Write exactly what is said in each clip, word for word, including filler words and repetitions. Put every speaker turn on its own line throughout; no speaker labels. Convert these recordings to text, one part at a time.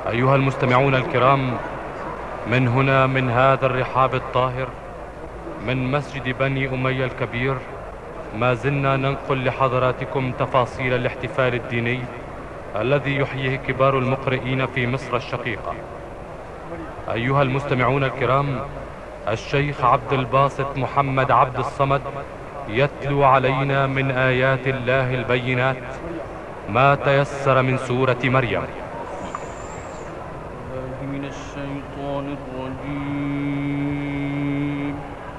أيها المستمعون الكرام، من هنا من هذا الرحاب الطاهر من مسجد بني أمية الكبير، ما زلنا ننقل لحضراتكم تفاصيل الاحتفال الديني الذي يحييه كبار المقرئين في مصر الشقيقة. أيها المستمعون الكرام، الشيخ عبد الباسط محمد عبد الصمد يتلو علينا من آيات الله البينات ما تيسر من سورة مريم.
من الشيطان الرجيم.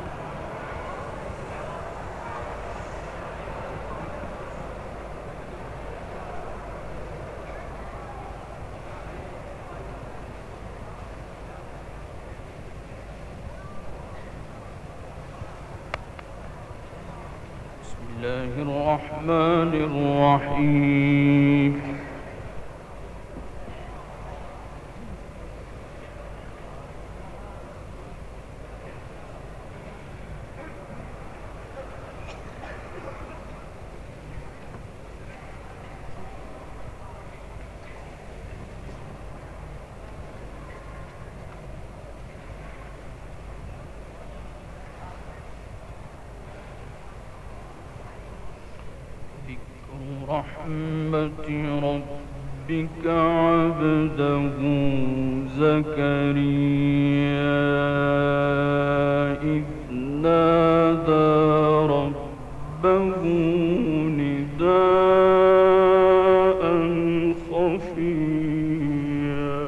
بسم الله الرحمن الرحيم. رحمة ربك عبده زكريا إذ نادى ربه نداء خفيا.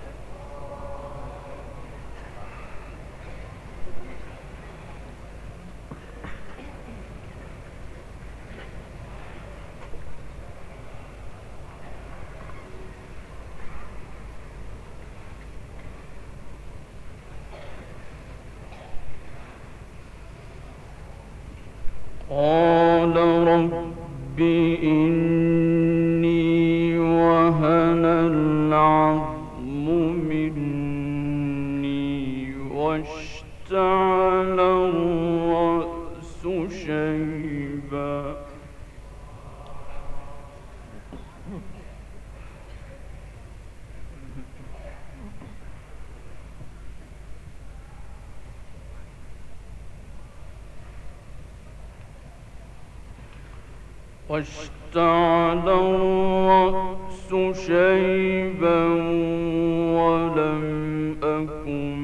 قال رب إني وهن العظم مني واشتعل الرأس شيبا. واشتعل الرأس شيبا ولم أكن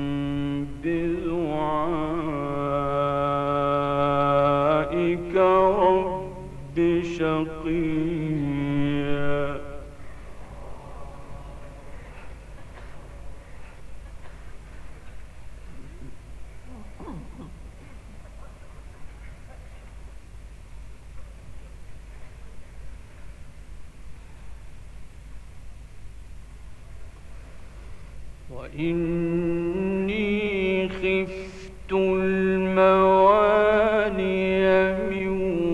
بدعائك رب شقيا. وإني خفت الموالي من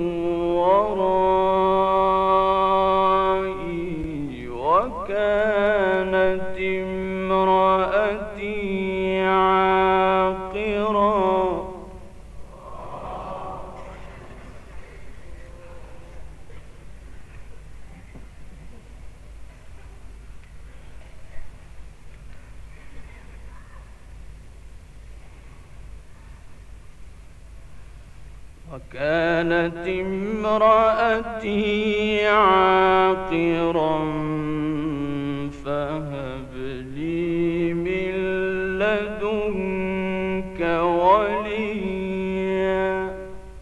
ورائي وكانت امرأتي عاقرا. وكانت امرأتي عاقرا فهب لي من لدنك وليا.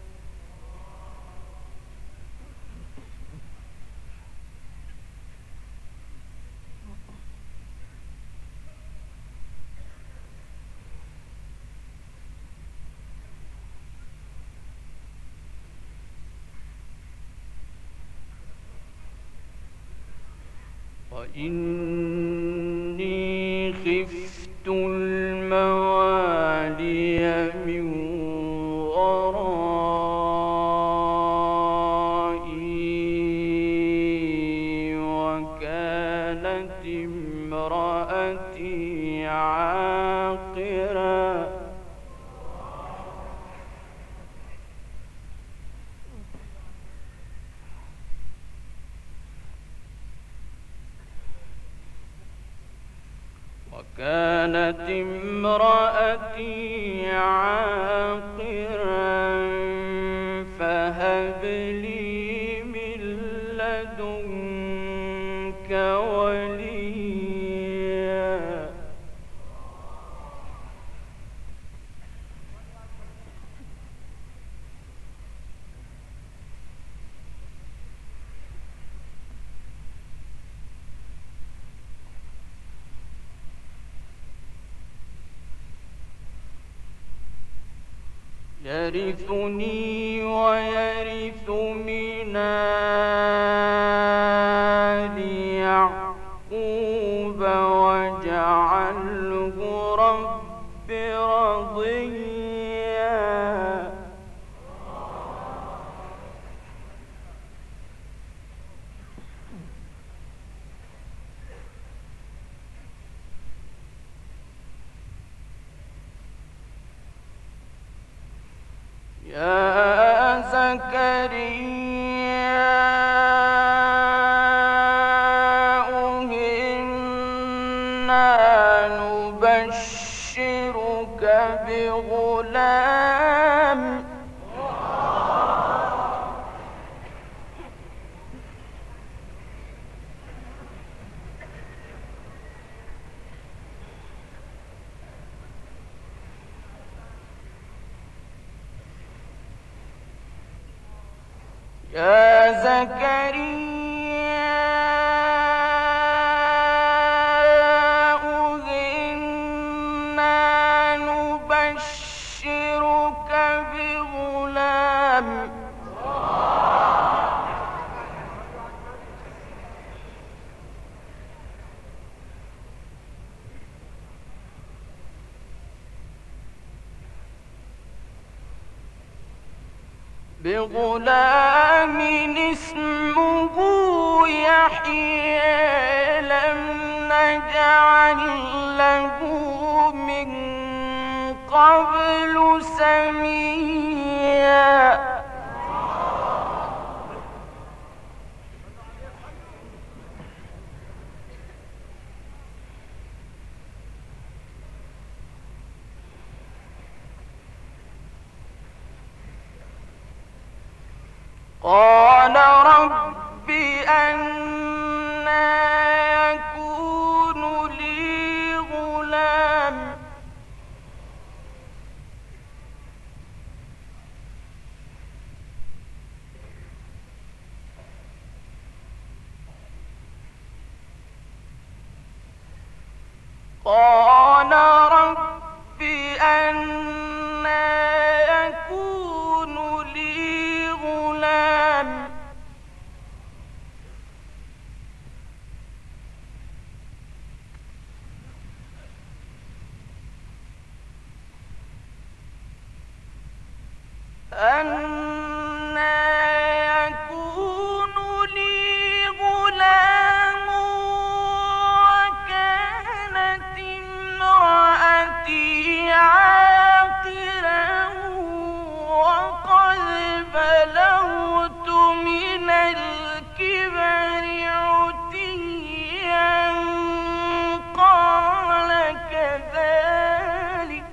وإني خفت الموالي من ورائي وكانت امرأتي عاقرا. كانت امرأتي عاقرا فهب لي من لدنك وليا يرثني ويرث من آل يعقوب واجعله رب رضيا يا زكريا إنا نبشرك بغلام يا زكريا إنا نبشرك بغلام بغلام اسمه يحيى لم نجعل له من قبل سميا قال رب أنى يكون لي غلام قال رب أنى يكون لي غلام أنى يكون لي غلام وكانت امرأتي عاقرا وقد بلغت من الكبر عتيا قال كذلك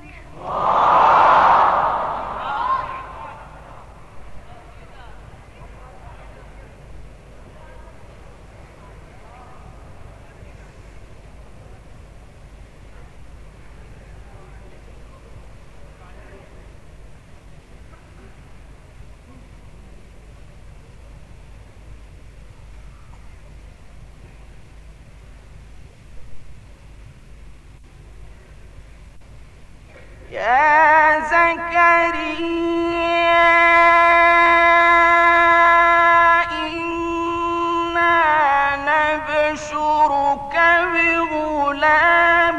يا زكريا إنا نبشرك بغلام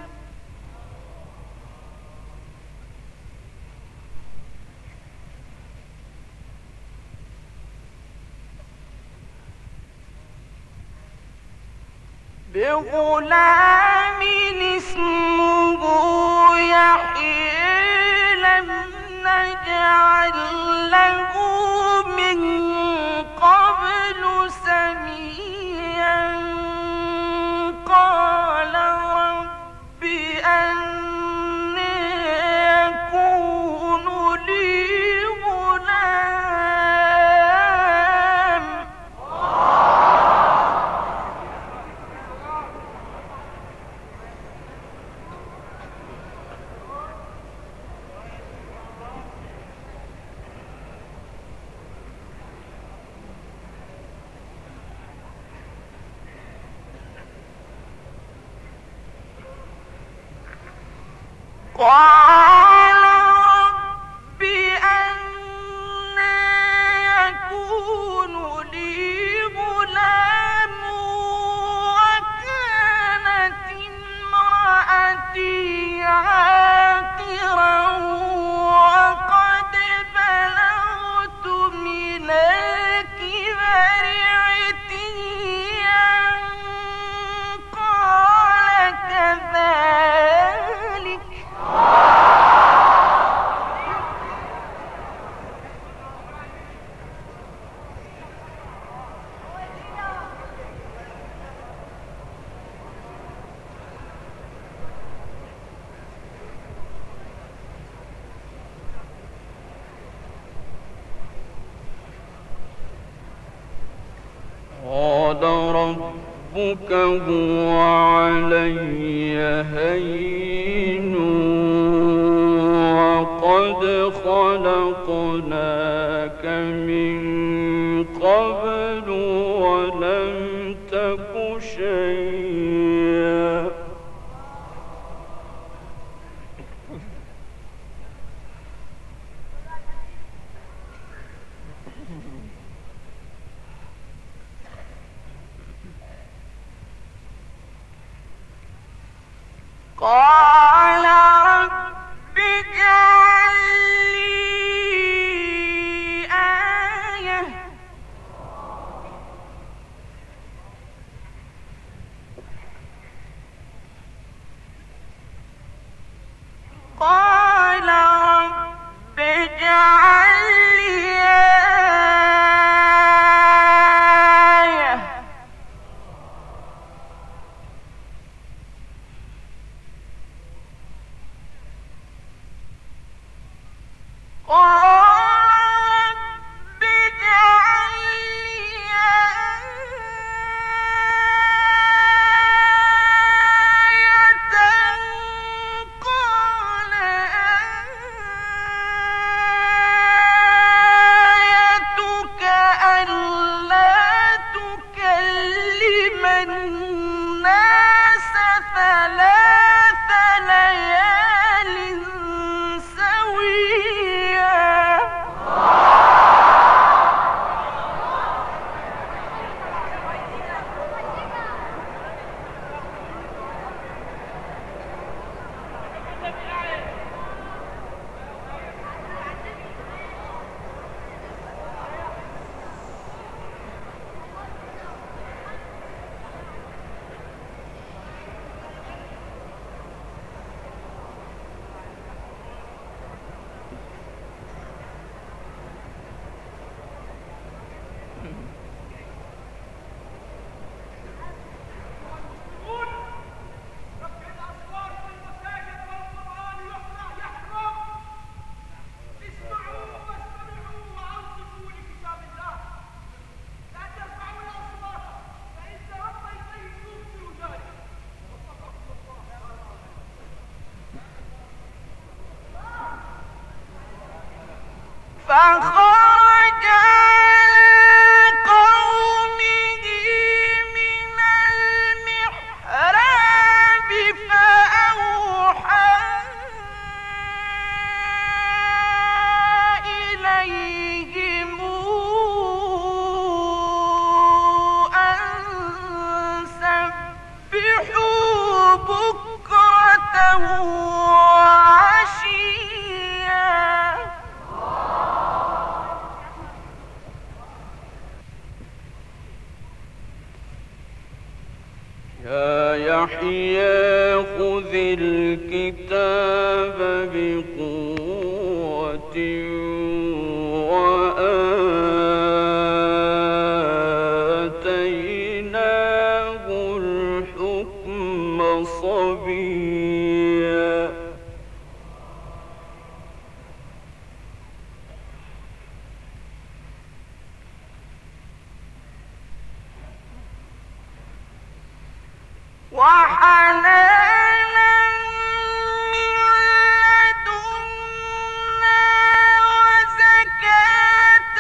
بغلام اسمه يحيى لم نجعل له من قبل سميا قال رب قال رب أنى يكون لي غلام وكانت امرأتي عاقرا وقد بلغت من الكبر عتيا قال كذلك
قال ربك هو علي هين وقد خلقناك من قبل ولم تك شيئا
قال رب اجعل لي آية قال رب اجعل لي آية قال رب اجعل لي آية قال آيتك ألا تكلم الناس ثلاث ليال سويا فخرج على قومه من المحراب فأوحى إليهم أن سبحوا بكرة وعشيا
يا يحيى خذ الكتاب بقوة وآتيناه الحكم صبيا
وحنانا من لدنا وزكاة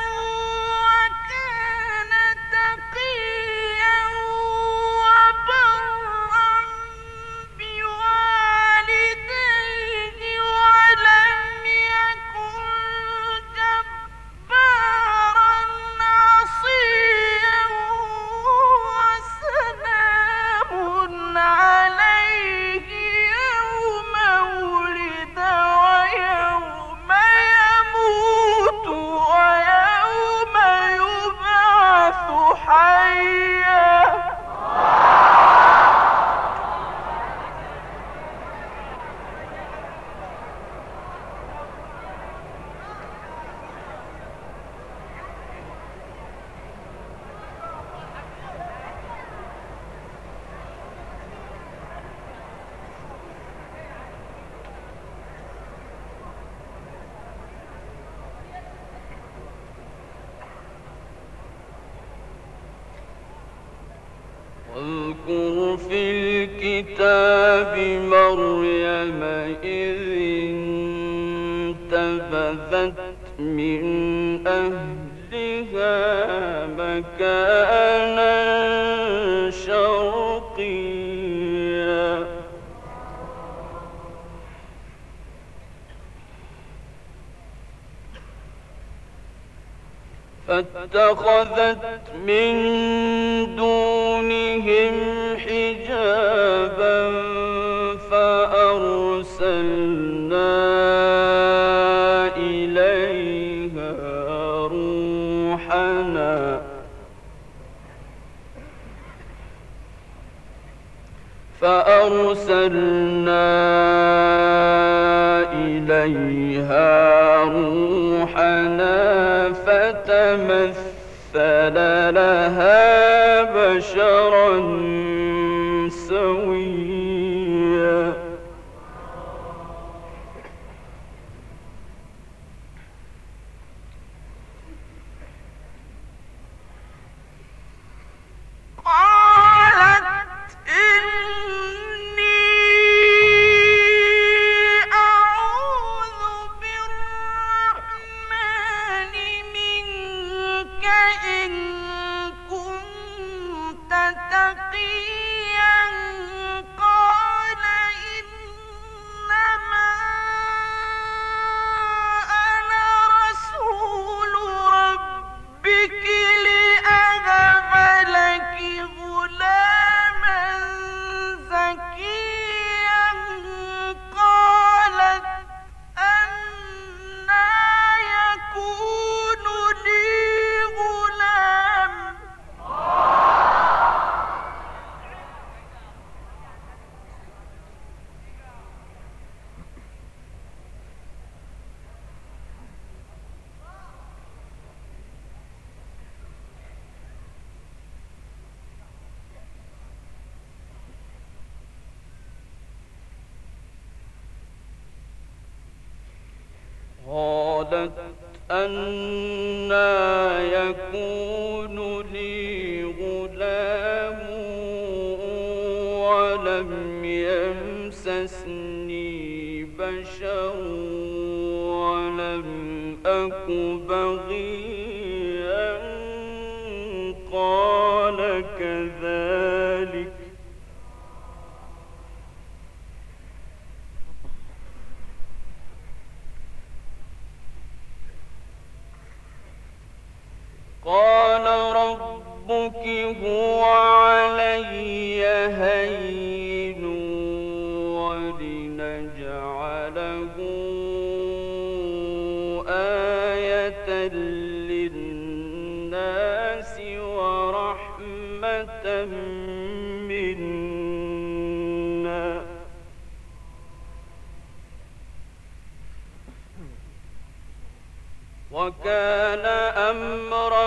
وكان تقيا وبرا بوالديه
واذكر في الكتاب مريم إذ انتبذت من أهلها مكانا شرقيا فاتخذت من دونهم حجابا فأرسلنا إليها روحنا فأرسلنا إليها روحنا فتمثل لها بشرا سويا
قالت إني أعوذ بالرحمن منك إن كنت تقيا قال إنما أنا رسول ربك لأهب لك غلاما زكيا قالت أنى يكون لي غلام
قالت أنى يكون لي غلام ولم يمسسني بشر ولم أك بغيا قال كذلك قال ربك هو علي هين ولنجعله آية للناس ورحمة منا وكان أمرا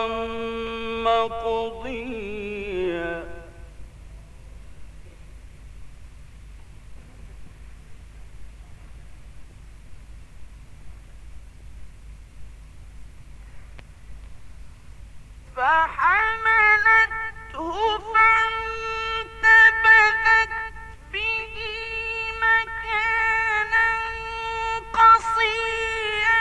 مقضيا
فحملته فانتبذت به مكانا قصيا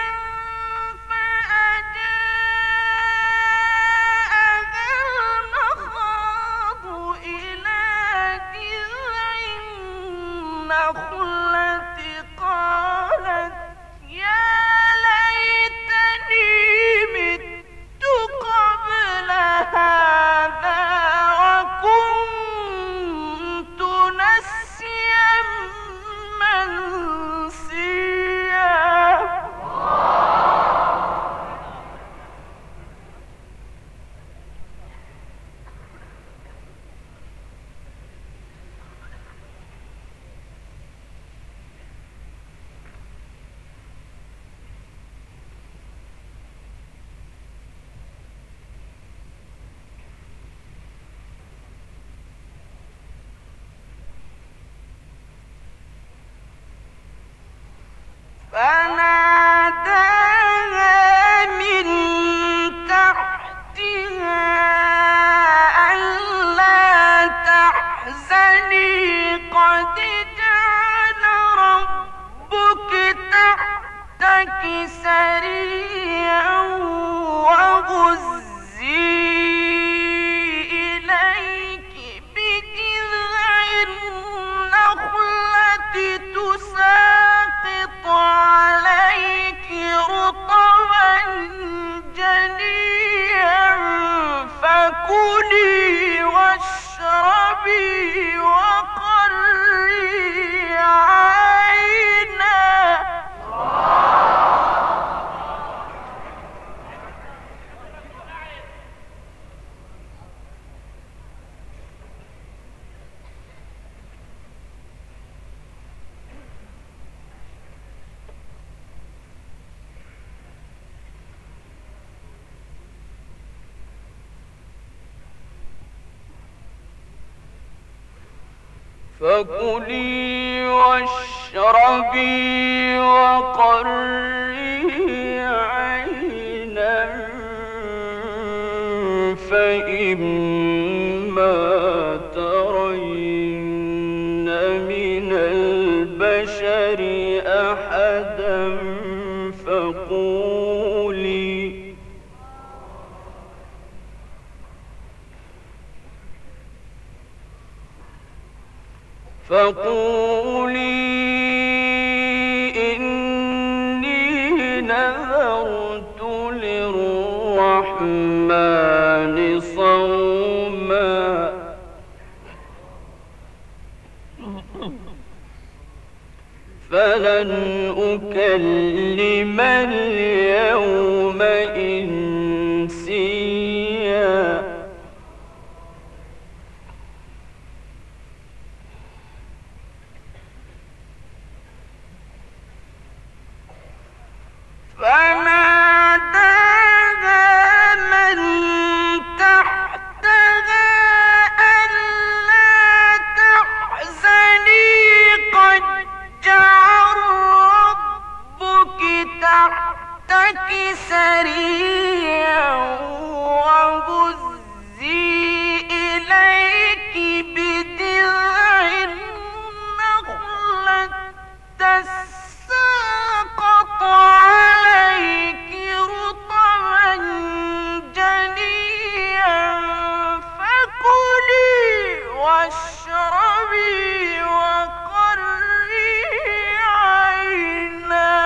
فأجاءها المخاض إلى جذع النخلة قالت يا ليتني مت قبل هذا وكنت نسيا منسيا فناداها من تحتها ألا قد جعل ربك تحتك سريعا وهزي إليك بجذع النخلة تساقط عليك رطبا جنيا فكلي واشربي وقري عينا.
فكلي واشربي وقري عينا فإما ترين من البشر أحدا فقولي فقولي إني نذرت للرحمن صوما فلن أكلم اليوم إنسيا.
فناداها من تحتها ألا تحزني قد جعل ربك تحتك سريعا وهزي إليك بجذع النخلة تساقط عليك رطبا جنيا فكلي واشربي وقري عينا.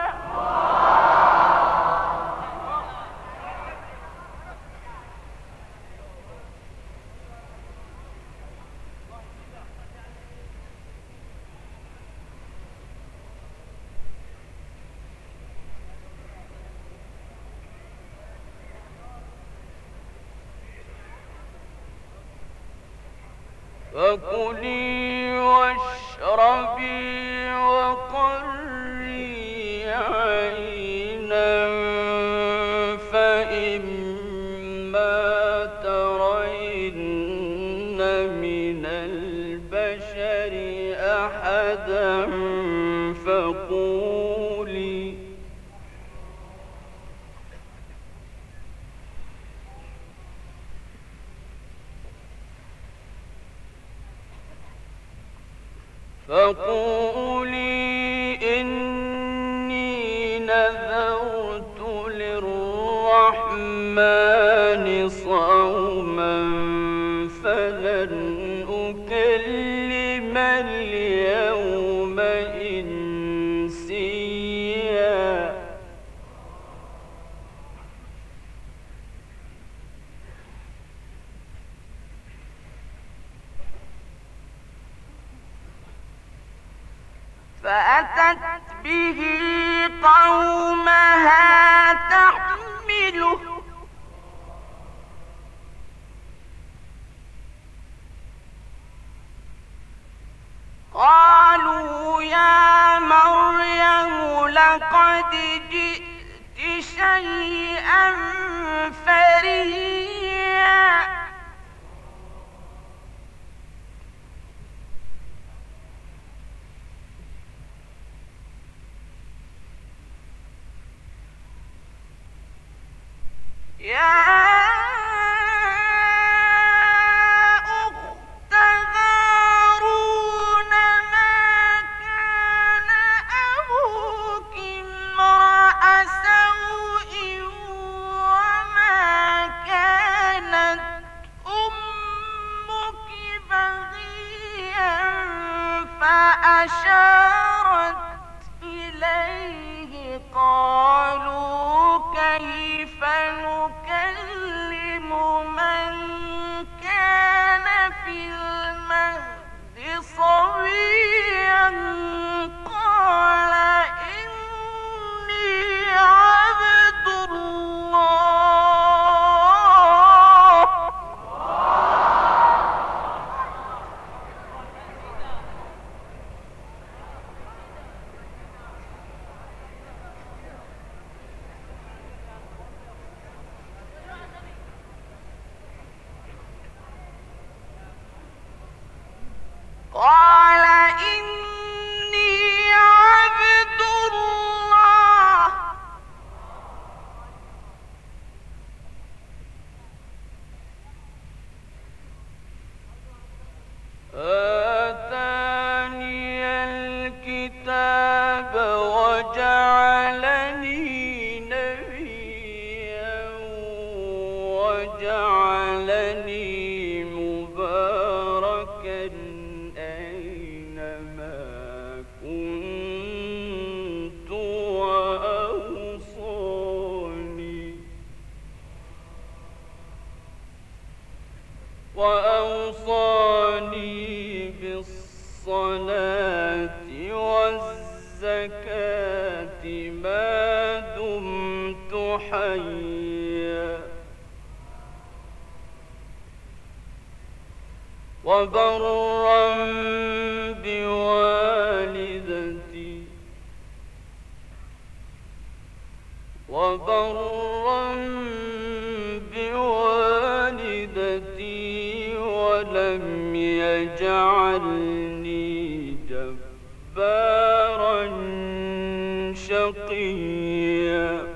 فكلي واشربي وقري عينا فإما ترين من البشر أحدا فقولي فقولي إني نذرت للرحمن صوما فلن أكلم اليوم إنسيا.
فأتت به قومها تحمله قالوا يا مريم لقد جئت شيئا فريا. يا أخت هارون أشارت إليه قالوا كيف نكلم من كان في المهد صبيا قال إني عبد الله قال إني عبد الله آتاني الكتاب وجعلني نبيا وجعلني مباركا أينما كنت وأوصاني وأوصاني بالصلاة والزكاة ما دمت حيا وبرا بوالدتي وبرا بوالدتي ولم يجعلني جبارا شقيا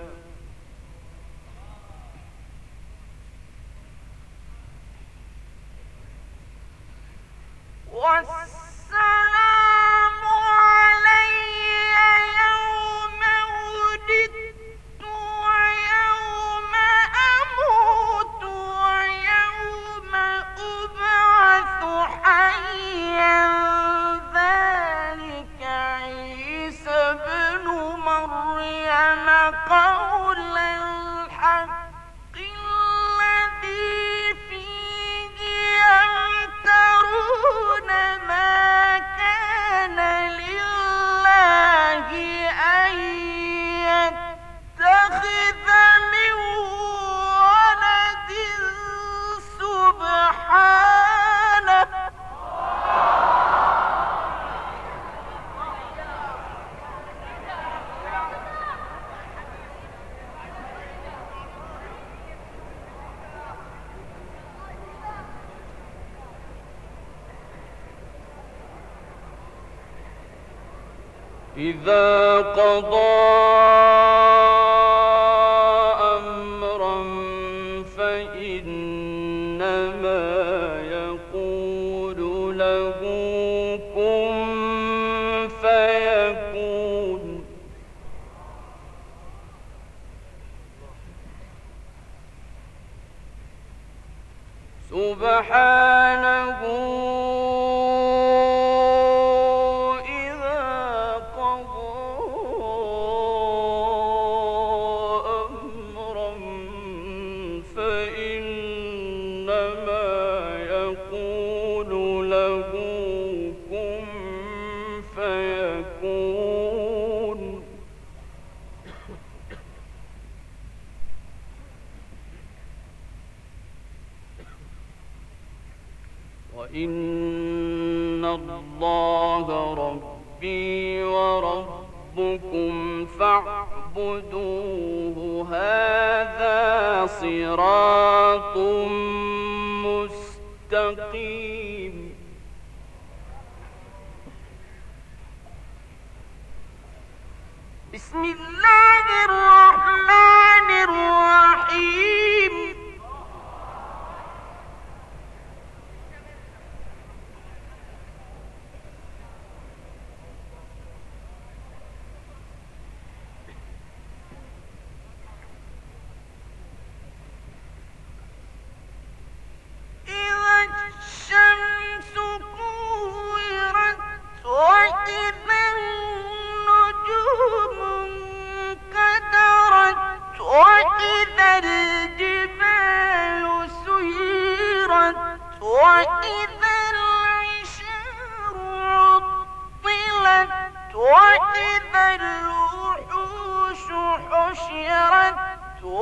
والسلام علي يوم ولدت ويوم أموت ويوم أبعث حيا ذلك عيسى ابن مريم قول الحق الذي فيه يمترون ما كان لله أن يتخذ من ولد سبحانه إذا قضى أمرا فإنما يقول له كن فيكون سبحانه وإن الله ربي وربكم فاعبدوه هذا صراط مستقيم بسم الله الرحمن الرحيم إذا الشمس كورت وإذا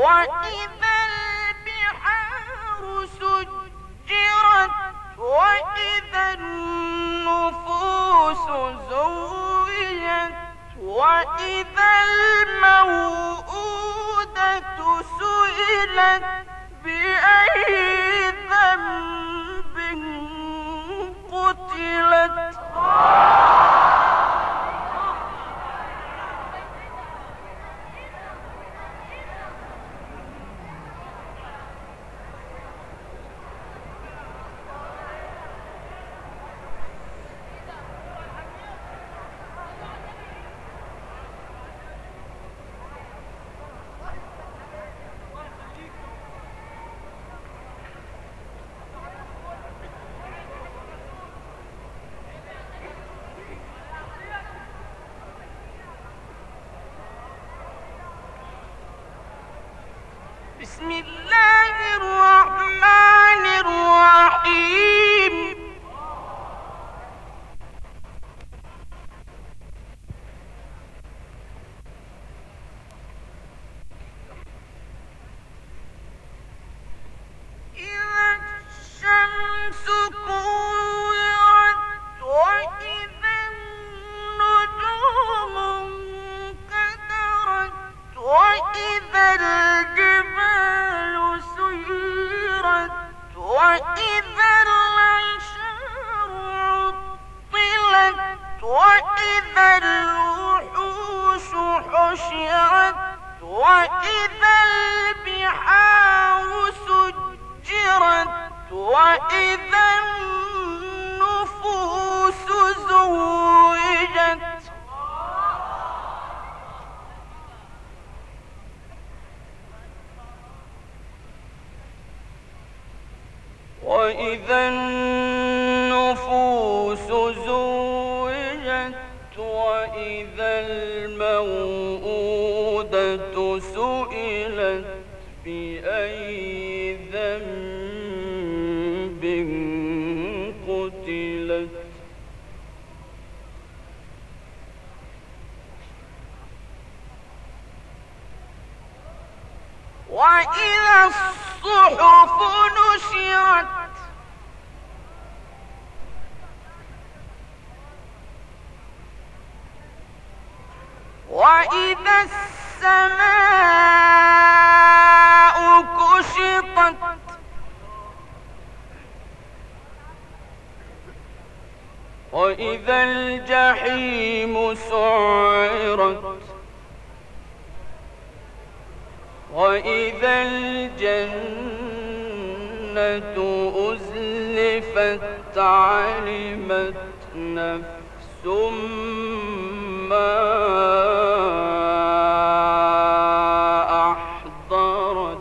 وإذا البحار سجرت وإذا النفوس زوجت وإذا الموءودة سئلت بأي ذنب قتلت بسم الله الرحمن الرحيم إذا الشمس كورت وإذا النجوم انكدرت وإذا الجبال سيرت وإذا العشار عطلت وإذا الوحوش حشرت وإذا البحار سجرت وإذا النفوس زوجت وإذا النفوس زوجت وإذا الموءودة سئلت بأي ذنب قتلت وإذا الصحف نشرت وإذا السماء كشطت وإذا الجحيم سعرت وإذا الجنة أزلفت علمت نفس ما أحضرت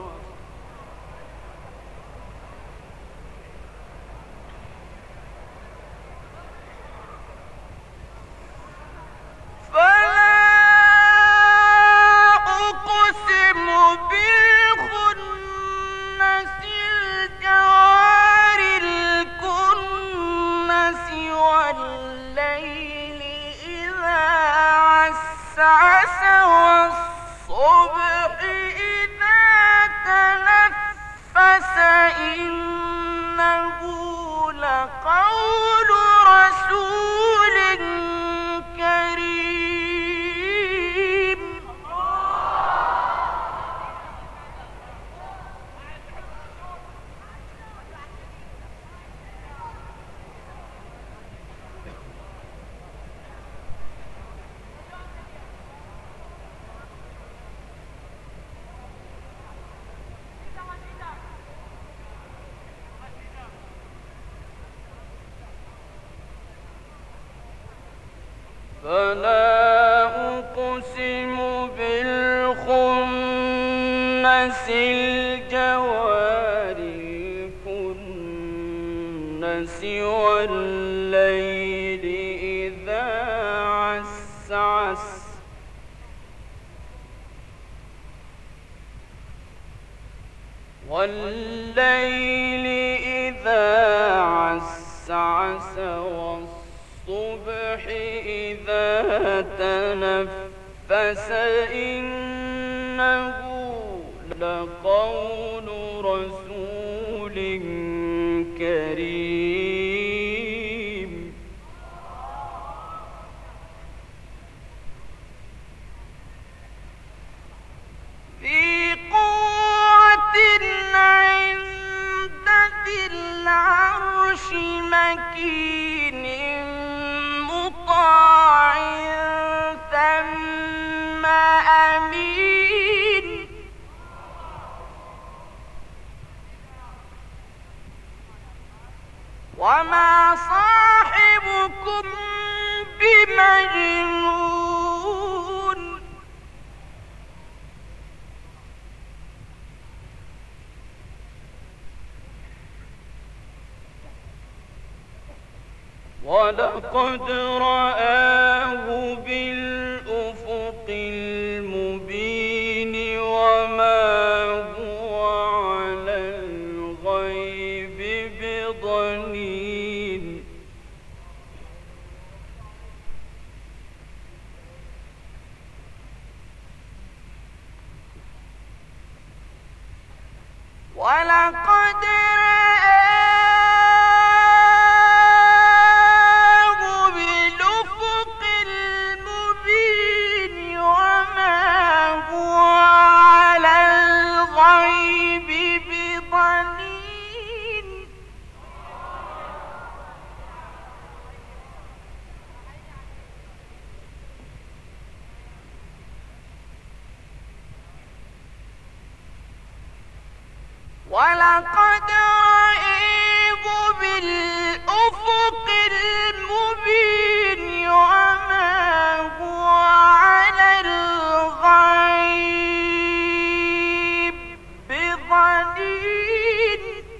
فلا أقسم بالخنس الجوار الكنس والليل إذا عسعس والصبح إذا تنفس إنه لقول رسول كريم فلا أقسم بالخنس الجوار الكنس والليل إذا عسعس والليل إذا عسعس والصبح إذا تنفس إنه لقول رسول كريم ذي قوة عند ذي العرش مكين مطاع ثم أمين وما صاحبكم بمجنون ولقد رآه بالأفق المبين وما هو على الغيب بضنين ولقد ولقد رآه بالأفق المبين وما هو على الغيب بضنين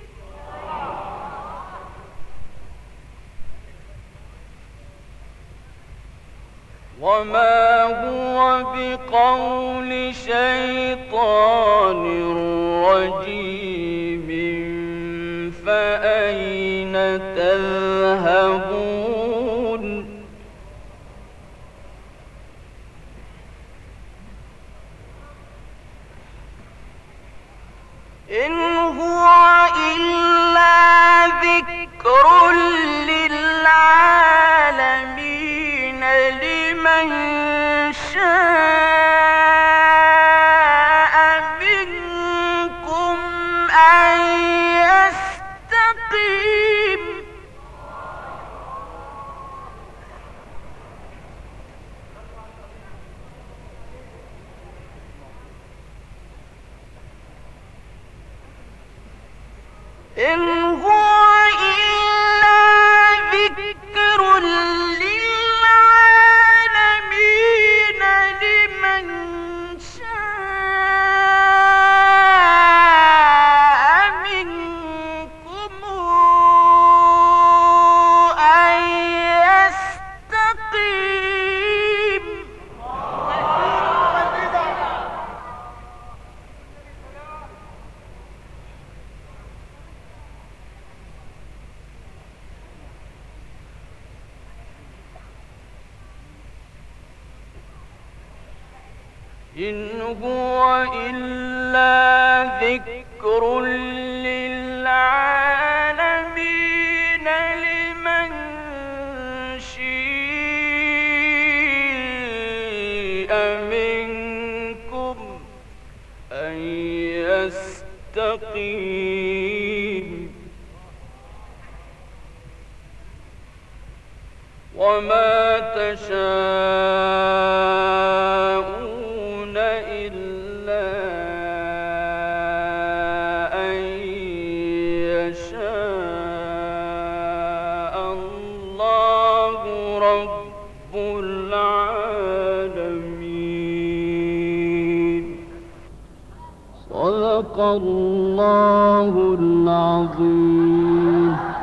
وما هو بقول شيطان رجيم فأين تذهبون إن هو إلا ذكر للعالمين لمن شاء منكم أن يستقيم إن هو إلا ذكر للعالمين لمن شاء منكم أن يستقيم إن هو إلا ذكر للعالمين لمن شاء منكم أن يستقيم وما تشاءون إلا أن يشاء الله رب العالمين. صدق الله العظيم.